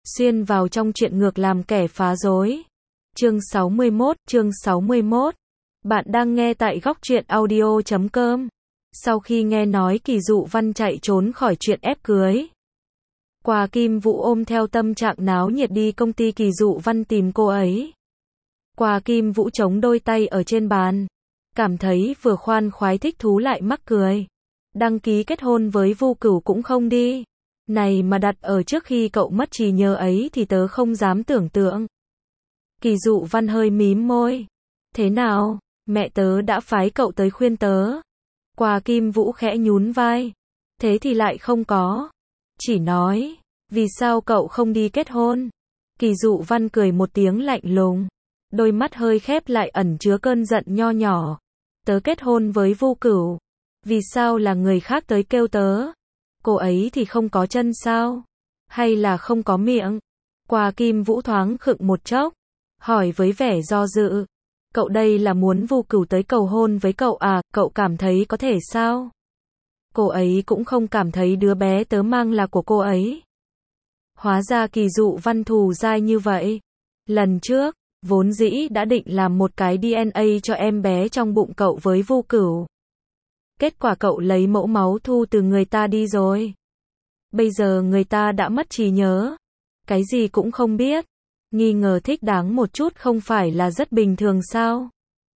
Xuyên vào trong chuyện ngược làm kẻ phá rối. Chương 61. Bạn đang nghe tại góc truyện audio.com. Sau khi nghe nói Kỳ Dụ Văn chạy trốn khỏi chuyện ép cưới, Quà Kim Vũ ôm theo tâm trạng náo nhiệt đi công ty Kỳ Dụ Văn tìm cô ấy. Quà Kim Vũ chống đôi tay ở trên bàn, cảm thấy vừa khoan khoái thích thú lại mắc cười. Đăng ký kết hôn với Vu Cửu cũng không đi. Này mà đặt ở trước khi cậu mất trí nhớ ấy thì tớ không dám tưởng tượng. Kỳ Dụ Văn hơi mím môi. Thế nào, mẹ tớ đã phái cậu tới khuyên tớ. Quà Kim Vũ khẽ nhún vai. Thế thì lại không có. Chỉ nói, vì sao cậu không đi kết hôn? Kỳ Dụ Văn cười một tiếng lạnh lùng. Đôi mắt hơi khép lại ẩn chứa cơn giận nho nhỏ. Tớ kết hôn với Vu Cửu. Vì sao là người khác tới kêu tớ? Cô ấy thì không có chân sao? Hay là không có miệng? Quà Kim Vũ thoáng khựng một chốc, hỏi với vẻ do dự. Cậu đây là muốn Vu Cửu tới cầu hôn với cậu à? Cậu cảm thấy có thể sao? Cô ấy cũng không cảm thấy đứa bé tớ mang là của cô ấy. Hóa ra Kỳ Dụ Văn thù dai như vậy. Lần trước, vốn dĩ đã định làm một cái DNA cho em bé trong bụng cậu với Vu Cửu. Kết quả cậu lấy mẫu máu thu từ người ta đi rồi. Bây giờ người ta đã mất trí nhớ. Cái gì cũng không biết. Nghi ngờ thích đáng một chút không phải là rất bình thường sao?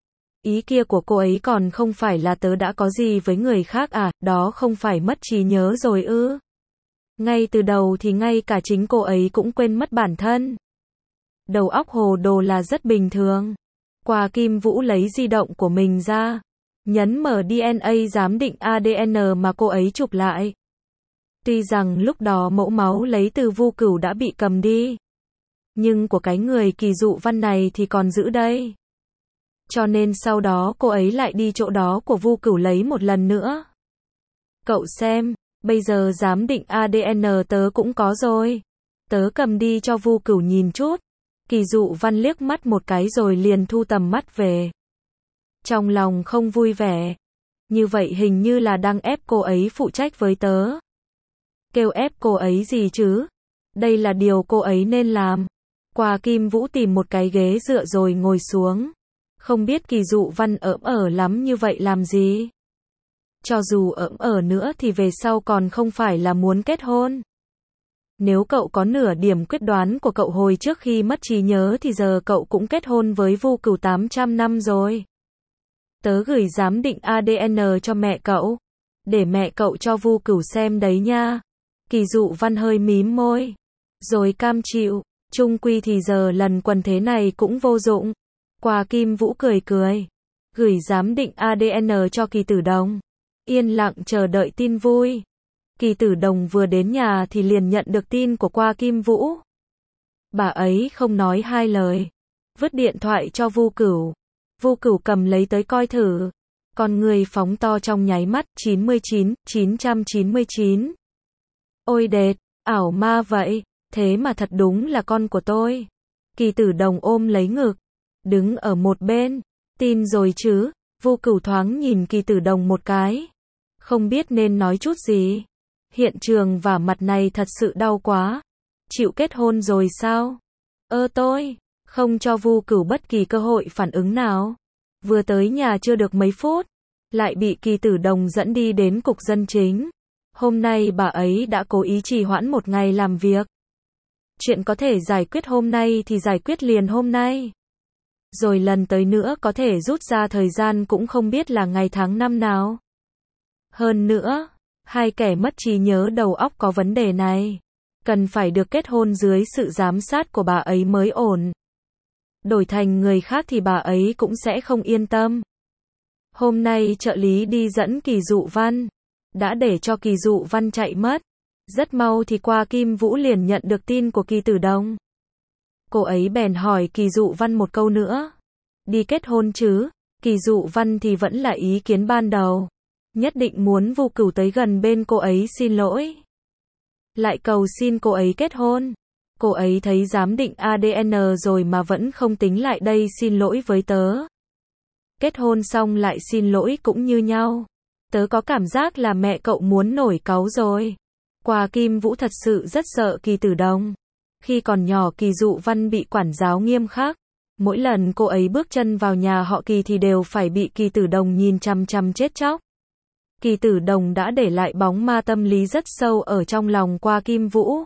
Ý kia của cô ấy còn không phải là tớ đã có gì với người khác à? Đó không phải mất trí nhớ rồi ư? Ngay từ đầu thì ngay cả chính cô ấy cũng quên mất bản thân. Đầu óc hồ đồ là rất bình thường. Quà Kim Vũ lấy di động của mình ra, nhấn mở DNA giám định ADN mà cô ấy chụp lại. Tuy rằng lúc đó mẫu máu lấy từ Vu Cửu đã bị cầm đi, nhưng của cái người Kỳ Dụ Văn này thì còn giữ đây. Cho nên sau đó cô ấy lại đi chỗ đó của Vu Cửu lấy một lần nữa. Cậu xem, bây giờ giám định ADN tớ cũng có rồi. Tớ cầm đi cho Vu Cửu nhìn chút. Kỳ Dụ Văn liếc mắt một cái rồi liền thu tầm mắt về. Trong lòng không vui vẻ. Như vậy hình như là đang ép cô ấy phụ trách với tớ. Kêu ép cô ấy gì chứ? Đây là điều cô ấy nên làm. Quà Kim Vũ tìm một cái ghế dựa rồi ngồi xuống. Không biết Kỳ Dụ Văn ỡm ở lắm như vậy làm gì? Cho dù ỡm ở nữa thì về sau còn không phải là muốn kết hôn. Nếu cậu có nửa điểm quyết đoán của cậu hồi trước khi mất trí nhớ thì giờ cậu cũng kết hôn với Vu Cửu 800 năm rồi. Tớ gửi giám định ADN cho mẹ cậu. Để mẹ cậu cho Vu Cửu xem đấy nha. Kỳ Dụ Văn hơi mím môi. Rồi cam chịu. Chung quy thì giờ lần quần thế này cũng vô dụng. Quà Kim Vũ cười cười. Gửi giám định ADN cho Kỳ Tử Đồng. Yên lặng chờ đợi tin vui. Kỳ Tử Đồng vừa đến nhà thì liền nhận được tin của Quà Kim Vũ. Bà ấy không nói hai lời. Vứt điện thoại cho Vu Cửu. Vu Cửu cầm lấy tới coi thử. Con người phóng to trong nháy mắt. 999. Ôi đệt, ảo ma vậy. Thế mà thật đúng là con của tôi. Kỳ Tử Đồng ôm lấy ngực, đứng ở một bên. Tin rồi chứ? Vu Cửu thoáng nhìn Kỳ Tử Đồng một cái. Không biết nên nói chút gì. Hiện trường và mặt này thật sự đau quá. Chịu kết hôn rồi sao? Tôi không cho Vu Cửu bất kỳ cơ hội phản ứng nào. Vừa tới nhà chưa được mấy phút, lại bị Kỳ Tử Đồng dẫn đi đến cục dân chính. Hôm nay bà ấy đã cố ý trì hoãn một ngày làm việc. Chuyện có thể giải quyết hôm nay thì giải quyết liền hôm nay. Rồi lần tới nữa có thể rút ra thời gian cũng không biết là ngày tháng năm nào. Hơn nữa, hai kẻ mất trí nhớ đầu óc có vấn đề này, cần phải được kết hôn dưới sự giám sát của bà ấy mới ổn. Đổi thành người khác thì bà ấy cũng sẽ không yên tâm. Hôm nay trợ lý đi dẫn Kỳ Dụ Văn, đã để cho Kỳ Dụ Văn chạy mất. Rất mau thì Quà Kim Vũ liền nhận được tin của Kỳ Tử Đồng. Cô ấy bèn hỏi Kỳ Dụ Văn một câu nữa. Đi kết hôn chứ? Kỳ Dụ Văn thì vẫn là ý kiến ban đầu. Nhất định muốn Vu Cửu tới gần bên cô ấy xin lỗi. Lại cầu xin cô ấy kết hôn. Cô ấy thấy giám định ADN rồi mà vẫn không tính lại đây xin lỗi với tớ. Kết hôn xong lại xin lỗi cũng như nhau. Tớ có cảm giác là mẹ cậu muốn nổi cáu rồi. Quà Kim Vũ thật sự rất sợ Kỳ Tử Đồng. Khi còn nhỏ Kỳ Dụ Văn bị quản giáo nghiêm khắc. Mỗi lần cô ấy bước chân vào nhà họ Kỳ thì đều phải bị Kỳ Tử Đồng nhìn chằm chằm chết chóc. Kỳ Tử Đồng đã để lại bóng ma tâm lý rất sâu ở trong lòng Qua Kim Vũ.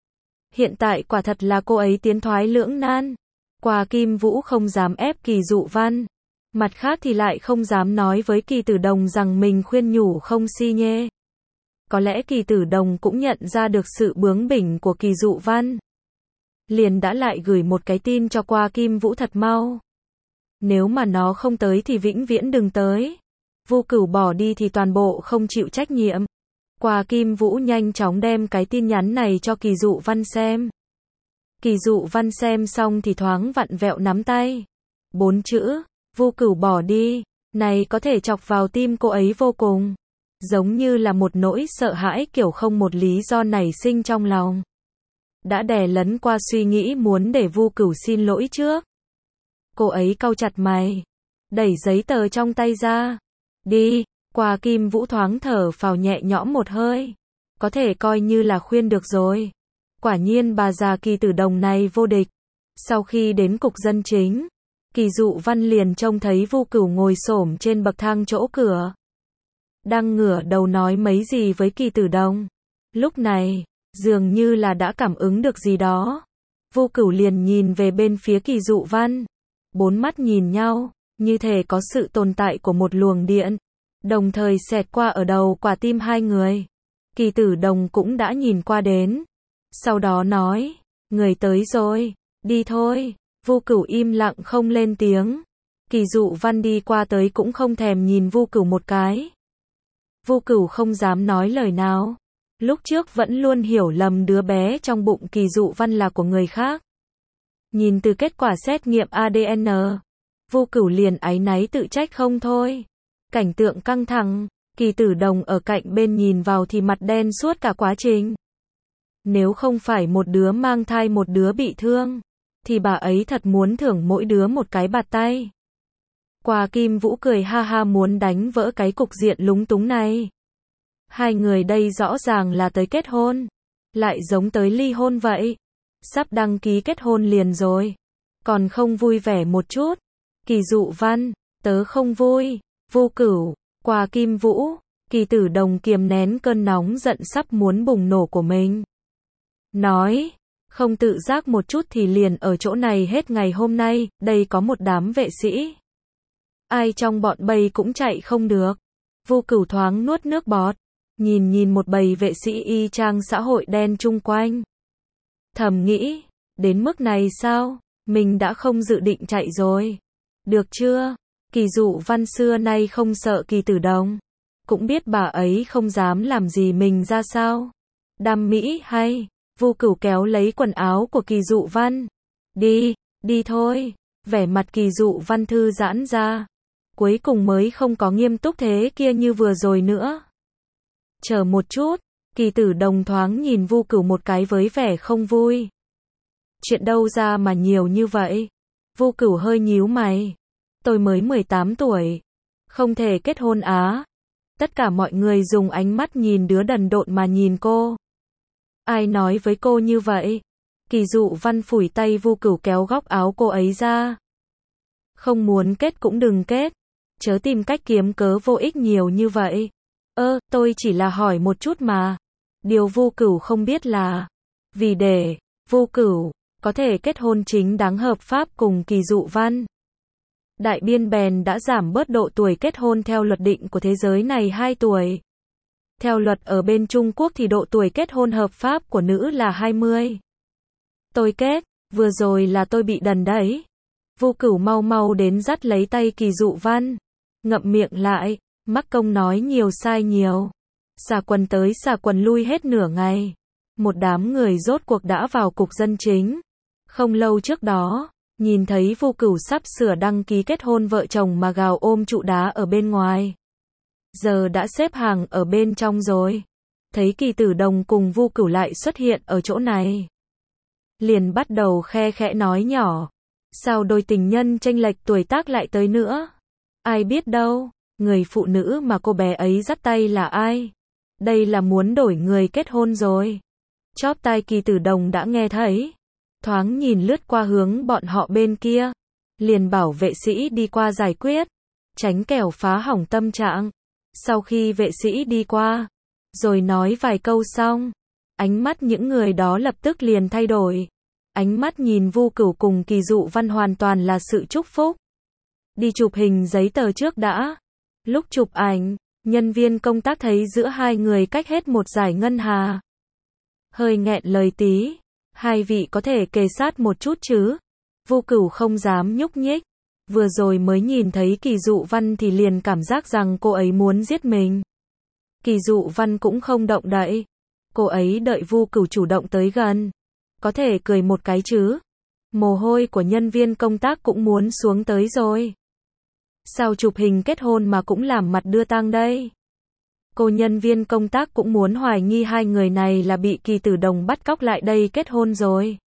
Hiện tại quả thật là cô ấy tiến thoái lưỡng nan. Qua Kim Vũ không dám ép Kỳ Dụ Văn. Mặt khác thì lại không dám nói với Kỳ Tử Đồng rằng mình khuyên nhủ không si nhê. Có lẽ Kỳ Tử Đồng cũng nhận ra được sự bướng bỉnh của Kỳ Dụ Văn. Liền đã lại gửi một cái tin cho Qua Kim Vũ thật mau. Nếu mà nó không tới thì vĩnh viễn đừng tới. Vô Cửu bỏ đi thì toàn bộ không chịu trách nhiệm. Qua Kim Vũ nhanh chóng đem cái tin nhắn này cho Kỳ Dụ Văn xem. Kỳ Dụ Văn xem xong thì thoáng vặn vẹo nắm tay. 4 chữ, Vô Cửu bỏ đi, này có thể chọc vào tim cô ấy vô cùng. Giống như là một nỗi sợ hãi kiểu không một lý do nảy sinh trong lòng. Đã đè lấn qua suy nghĩ muốn để Vô Cửu xin lỗi trước. Cô ấy cau chặt mày, đẩy giấy tờ trong tay ra. Đi, Qua Kim Vũ thoáng thở phào nhẹ nhõm một hơi. Có thể coi như là khuyên được rồi. Quả nhiên bà già Kỳ Tử Đồng này vô địch. Sau khi đến cục dân chính, Kỳ Dụ Văn liền trông thấy Vô Cửu ngồi xổm trên bậc thang chỗ cửa. Đang ngửa đầu nói mấy gì với Kỳ Tử Đồng. Lúc này, dường như là đã cảm ứng được gì đó. Vô Cửu liền nhìn về bên phía Kỳ Dụ Văn. 4 mắt nhìn nhau, như thể có sự tồn tại của một luồng điện. Đồng thời xẹt qua ở đầu quả tim hai người. Kỳ Tử Đồng cũng đã nhìn qua đến. Sau đó nói, người tới rồi, đi thôi. Vô Cửu im lặng không lên tiếng. Kỳ Dụ Văn đi qua tới cũng không thèm nhìn Vô Cửu một cái. Vô Cửu không dám nói lời nào. Lúc trước vẫn luôn hiểu lầm đứa bé trong bụng Kỳ Dụ Văn là của người khác. Nhìn từ kết quả xét nghiệm ADN, Vô Cửu liền áy náy tự trách không thôi. Cảnh tượng căng thẳng, Kỳ Tử Đồng ở cạnh bên nhìn vào thì mặt đen suốt cả quá trình. Nếu không phải một đứa mang thai một đứa bị thương, thì bà ấy thật muốn thưởng mỗi đứa một cái bạt tay. Qua Kim Vũ cười ha ha muốn đánh vỡ cái cục diện lúng túng này. Hai người đây rõ ràng là tới kết hôn, lại giống tới ly hôn vậy. Sắp đăng ký kết hôn liền rồi, còn không vui vẻ một chút. Kỳ Dụ Văn, tớ không vui. Vô Cửu, Qua Kim Vũ, Kỳ Tử Đồng kiềm nén cơn nóng giận sắp muốn bùng nổ của mình. Nói, không tự giác một chút thì liền ở chỗ này hết ngày hôm nay, đây có một đám vệ sĩ. Ai trong bọn bầy cũng chạy không được. Vô Cửu thoáng nuốt nước bọt, nhìn một bầy vệ sĩ y chang xã hội đen chung quanh. Thầm nghĩ, đến mức này sao, mình đã không dự định chạy rồi. Được chưa? Kỳ Dụ Văn xưa nay không sợ Kỳ Tử Đồng. Cũng biết bà ấy không dám làm gì mình ra sao. Đam mỹ hay? Vô Cửu kéo lấy quần áo của Kỳ Dụ Văn. Đi thôi. Vẻ mặt Kỳ Dụ Văn thư giãn ra. Cuối cùng mới không có nghiêm túc thế kia như vừa rồi nữa. Chờ một chút. Kỳ Tử Đồng thoáng nhìn Vô Cửu một cái với vẻ không vui. Chuyện đâu ra mà nhiều như vậy? Vô Cửu hơi nhíu mày. Tôi mới 18 tuổi. Không thể kết hôn á. Tất cả mọi người dùng ánh mắt nhìn đứa đần độn mà nhìn cô. Ai nói với cô như vậy? Kỳ Dụ Văn phủi tay Vô Cửu kéo góc áo cô ấy ra. Không muốn kết cũng đừng kết. Chớ tìm cách kiếm cớ vô ích nhiều như vậy. Tôi chỉ là hỏi một chút mà. Điều Vô Cửu không biết là, vì để Vô Cửu có thể kết hôn chính đáng hợp pháp cùng Kỳ Dụ Văn, Đại Biên bèn đã giảm bớt độ tuổi kết hôn theo luật định của thế giới này 2 tuổi. Theo luật ở bên Trung Quốc thì độ tuổi kết hôn hợp pháp của nữ là 20. Tôi kết, vừa rồi là tôi bị đần đấy. Vô Cửu mau đến dắt lấy tay Kỳ Dụ Văn. Ngậm miệng lại, mắc công nói nhiều sai nhiều. Xà quần tới xà quần lui hết nửa ngày. Một đám người rốt cuộc đã vào cục dân chính. Không lâu trước đó, nhìn thấy Vô Cửu sắp sửa đăng ký kết hôn vợ chồng mà gào ôm trụ đá ở bên ngoài. Giờ đã xếp hàng ở bên trong rồi. Thấy Kỳ Tử Đồng cùng Vô Cửu lại xuất hiện ở chỗ này. Liền bắt đầu khe khẽ nói nhỏ. Sao đôi tình nhân chênh lệch tuổi tác lại tới nữa? Ai biết đâu, người phụ nữ mà cô bé ấy dắt tay là ai? Đây là muốn đổi người kết hôn rồi. Chóp tai Kỳ Tử Đồng đã nghe thấy. thoáng nhìn lướt qua hướng bọn họ bên kia, liền bảo vệ sĩ đi qua giải quyết, tránh kẻo phá hỏng tâm trạng. Sau khi vệ sĩ đi qua, rồi nói vài câu xong, ánh mắt những người đó lập tức liền thay đổi. Ánh mắt nhìn Vu Cửu cùng Kỳ Dụ Văn hoàn toàn là sự chúc phúc. Đi chụp hình giấy tờ trước đã. Lúc chụp ảnh, nhân viên công tác thấy giữa hai người cách hết một dải ngân hà. Hơi nghẹn lời tí, hai vị có thể kề sát một chút chứ? Vu Cửu không dám nhúc nhích. Vừa rồi mới nhìn thấy Kỳ Dụ Văn thì liền cảm giác rằng cô ấy muốn giết mình. Kỳ Dụ Văn cũng không động đậy. Cô ấy đợi Vu Cửu chủ động tới gần. Có thể cười một cái chứ? Mồ hôi của nhân viên công tác cũng muốn xuống tới rồi. Sao chụp hình kết hôn mà cũng làm mặt đưa tang đây? Cô nhân viên công tác cũng muốn hoài nghi hai người này là bị Kỳ Tử Đồng bắt cóc lại đây kết hôn rồi.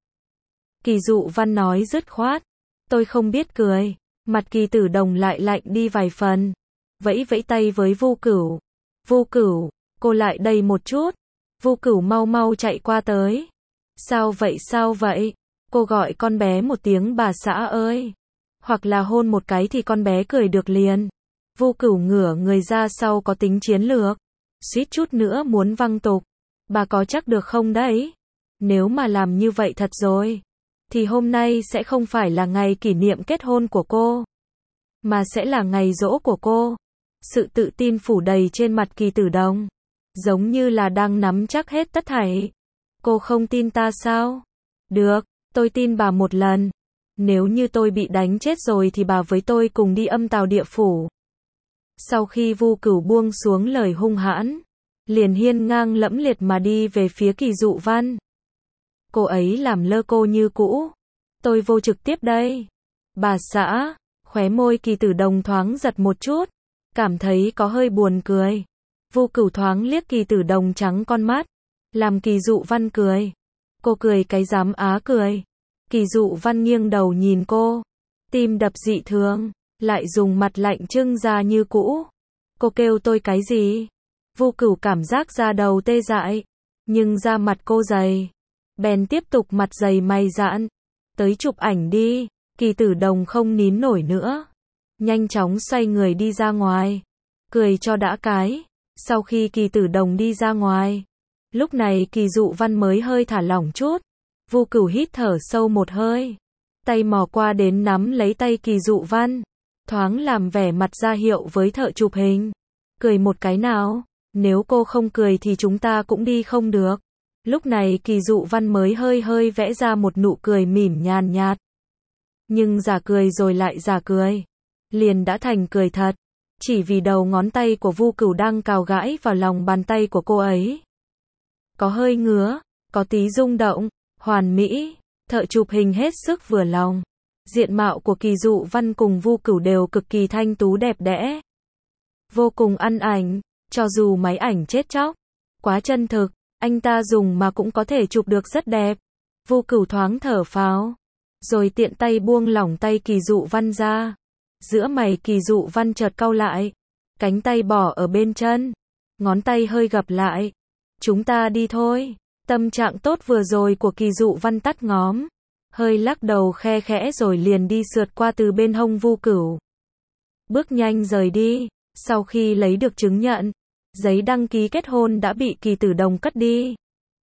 Kỳ Dụ Văn nói dứt khoát. Tôi không biết cười. Mặt Kỳ Tử Đồng lại lạnh đi vài phần. Vẫy vẫy tay với Vu Cửu. Vu Cửu, cô lại đây một chút. Vu Cửu mau mau chạy qua tới. Sao vậy sao vậy? Cô gọi con bé một tiếng bà xã ơi. Hoặc là hôn một cái thì con bé cười được liền. Vu Cửu ngửa người ra sau có tính chiến lược. Suýt chút nữa muốn văng tục. Bà có chắc được không đấy? Nếu mà làm như vậy thật rồi, thì hôm nay sẽ không phải là ngày kỷ niệm kết hôn của cô, mà sẽ là ngày giỗ của cô. Sự tự tin phủ đầy trên mặt Kỳ Tử Đồng, giống như là đang nắm chắc hết tất thảy. Cô không tin ta sao? Được, tôi tin bà một lần. Nếu như tôi bị đánh chết rồi thì bà với tôi cùng đi âm tào địa phủ. Sau khi Vu Cửu buông xuống lời hung hãn, liền hiên ngang lẫm liệt mà đi về phía Kỳ Dụ Văn. Cô ấy làm lơ cô như cũ. Tôi vô trực tiếp đây. Bà xã, khóe môi Kỳ Tử Đồng thoáng giật một chút, cảm thấy có hơi buồn cười. Vu Cửu thoáng liếc Kỳ Tử Đồng trắng con mắt, làm Kỳ Dụ Văn cười. Cô cười cái dám á cười. Kỳ Dụ Văn nghiêng đầu nhìn cô, tim đập dị thường, lại dùng mặt lạnh trưng ra như cũ. Cô kêu tôi cái gì? Vu Cửu cảm giác da đầu tê dại, nhưng da mặt cô dày, bèn tiếp tục mặt dày mày dạn. Tới chụp ảnh đi. Kỳ Tử Đồng không nín nổi nữa, nhanh chóng xoay người đi ra ngoài, cười cho đã cái. Sau khi Kỳ Tử Đồng đi ra ngoài, lúc này Kỳ Dụ Văn mới hơi thả lỏng chút. Vu Cửu hít thở sâu một hơi, tay mò qua đến nắm lấy tay Kỳ Dụ Văn, thoáng làm vẻ mặt ra hiệu với thợ chụp hình. Cười một cái nào, nếu cô không cười thì chúng ta cũng đi không được. Lúc này Kỳ Dụ Văn mới hơi hơi vẽ ra một nụ cười mỉm nhàn nhạt. Nhưng giả cười rồi lại giả cười, liền đã thành cười thật, chỉ vì đầu ngón tay của Vu Cửu đang cào gãi vào lòng bàn tay của cô ấy. Có hơi ngứa, có tí rung động, hoàn mỹ, thợ chụp hình hết sức vừa lòng. Diện mạo của Kỳ Dụ Văn cùng Vu Cửu đều cực kỳ thanh tú đẹp đẽ, vô cùng ăn ảnh, cho dù máy ảnh chết chóc, quá chân thực, anh ta dùng mà cũng có thể chụp được rất đẹp. Vu Cửu thoáng thở phào, rồi tiện tay buông lỏng tay Kỳ Dụ Văn ra. Giữa mày Kỳ Dụ Văn chợt cau lại, cánh tay bỏ ở bên chân, ngón tay hơi gập lại. Chúng ta đi thôi. Tâm trạng tốt vừa rồi của Kỳ Dụ Văn tắt ngóm, hơi lắc đầu khe khẽ rồi liền đi sượt qua từ bên hông Vu Cửu. Bước nhanh rời đi. Sau khi lấy được chứng nhận, giấy đăng ký kết hôn đã bị Kỳ Tử Đồng cất đi.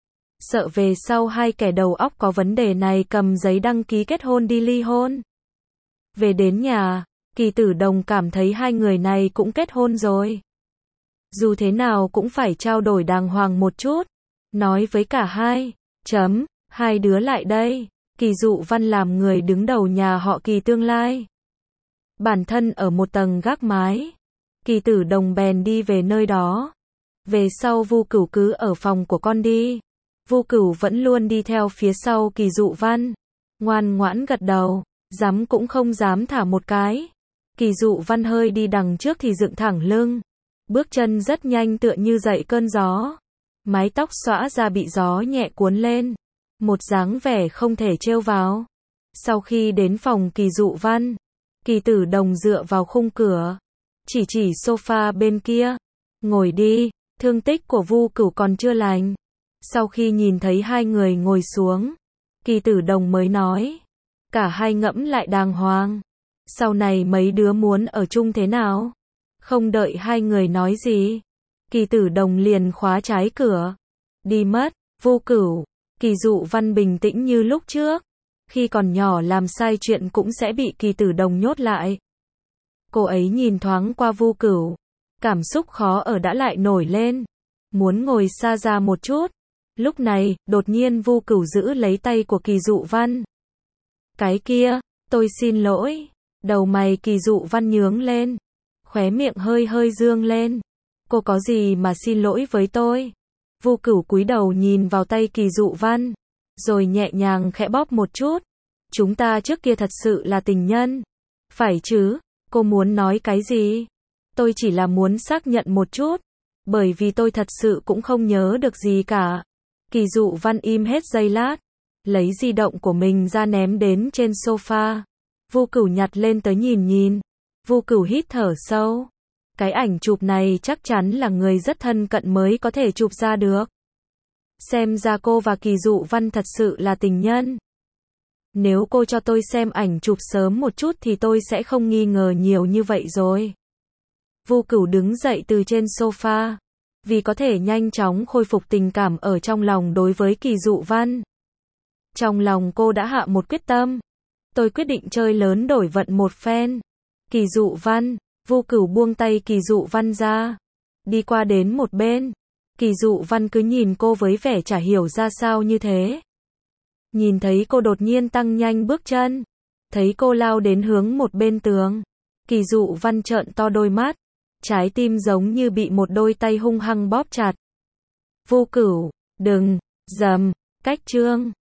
Sợ về sau hai kẻ đầu óc có vấn đề này cầm giấy đăng ký kết hôn đi ly hôn. Về đến nhà, Kỳ Tử Đồng cảm thấy hai người này cũng kết hôn rồi. Dù thế nào cũng phải trao đổi đàng hoàng một chút. Nói với cả hai đứa lại đây. Kỳ Dụ Văn làm người đứng đầu nhà họ Kỳ tương lai. Bản thân ở một tầng gác mái. Kỳ Tử Đồng bèn đi về nơi đó. Về sau Vu Cửu cứ ở phòng của con đi. Vu Cửu vẫn luôn đi theo phía sau Kỳ Dụ Văn, ngoan ngoãn gật đầu, dám cũng không dám thả một cái. Kỳ Dụ Văn hơi đi đằng trước thì dựng thẳng lưng, bước chân rất nhanh tựa như dậy cơn gió. Mái tóc xõa ra bị gió nhẹ cuốn lên, một dáng vẻ không thể trêu vào. Sau khi đến phòng Kỳ Dụ Văn, Kỳ Tử Đồng dựa vào khung cửa, chỉ sofa bên kia, ngồi đi, thương tích của Vu Cửu còn chưa lành. Sau khi nhìn thấy hai người ngồi xuống, Kỳ Tử Đồng mới nói. Cả hai ngẫm lại đàng hoàng. Sau này mấy đứa muốn ở chung thế nào? Không đợi hai người nói gì, Kỳ Tử Đồng liền khóa trái cửa. Đi mất. Vô Cửu. Kỳ Dụ Văn bình tĩnh như lúc trước. Khi còn nhỏ làm sai chuyện cũng sẽ bị Kỳ Tử Đồng nhốt lại. Cô ấy nhìn thoáng qua Vô Cửu. Cảm xúc khó ở đã lại nổi lên. Muốn ngồi xa ra một chút. Lúc này, đột nhiên Vô Cửu giữ lấy tay của Kỳ Dụ Văn. Cái kia, tôi xin lỗi. Đầu mày Kỳ Dụ Văn nhướng lên. Khóe miệng hơi hơi dương lên. Cô có gì mà xin lỗi với tôi? Vô Cửu cúi đầu nhìn vào tay Kỳ Dụ Văn. Rồi nhẹ nhàng khẽ bóp một chút. Chúng ta trước kia thật sự là tình nhân. Phải chứ? Cô muốn nói cái gì? Tôi chỉ là muốn xác nhận một chút. Bởi vì tôi thật sự cũng không nhớ được gì cả. Kỳ Dụ Văn im hết giây lát. Lấy di động của mình ra ném đến trên sofa. Vô Cửu nhặt lên tới nhìn nhìn. Vô Cửu hít thở sâu. Cái ảnh chụp này chắc chắn là người rất thân cận mới có thể chụp ra được. Xem ra cô và Kỳ Dụ Văn thật sự là tình nhân. Nếu cô cho tôi xem ảnh chụp sớm một chút thì tôi sẽ không nghi ngờ nhiều như vậy rồi. Vô Cửu đứng dậy từ trên sofa. Vì có thể nhanh chóng khôi phục tình cảm ở trong lòng đối với Kỳ Dụ Văn. Trong lòng cô đã hạ một quyết tâm. Tôi quyết định chơi lớn đổi vận một phen. Kỳ Dụ Văn. Vô Cửu buông tay Kỳ Dụ Văn ra. Đi qua đến một bên. Kỳ Dụ Văn cứ nhìn cô với vẻ chả hiểu ra sao như thế. Nhìn thấy cô đột nhiên tăng nhanh bước chân. Thấy cô lao đến hướng một bên tường. Kỳ Dụ Văn trợn to đôi mắt. Trái tim giống như bị một đôi tay hung hăng bóp chặt. Vô Cửu, đừng, dầm, cách chương.